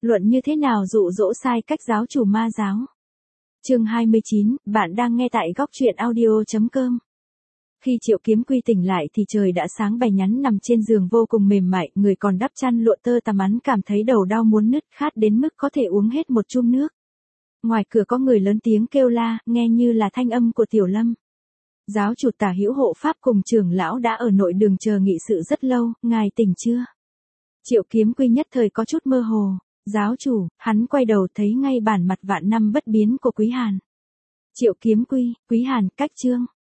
Luận như thế nào dụ dỗ sai cách giáo chủ ma giáo. Chương 29, bạn đang nghe tại góc truyện audio.com. Khi Triệu Kiếm Quy tỉnh lại thì trời đã sáng, bày nhắn nằm trên giường vô cùng mềm mại, người còn đắp chăn lụa tơ tằm, hắn cảm thấy đầu đau muốn nứt, khát đến mức có thể uống hết một chum nước. Ngoài cửa có người lớn tiếng kêu la, nghe như là thanh âm của Tiểu Lâm. Giáo chủ Tả Hữu Hộ Pháp cùng trưởng lão đã ở nội đường chờ nghị sự rất lâu, ngài tỉnh chưa? Triệu Kiếm Quy nhất thời có chút mơ hồ. Giáo chủ, hắn quay đầu thấy ngay bản mặt vạn năm bất biến của Quý Hàn. Triệu Kiếm Quy, Quý Hàn, cách chương.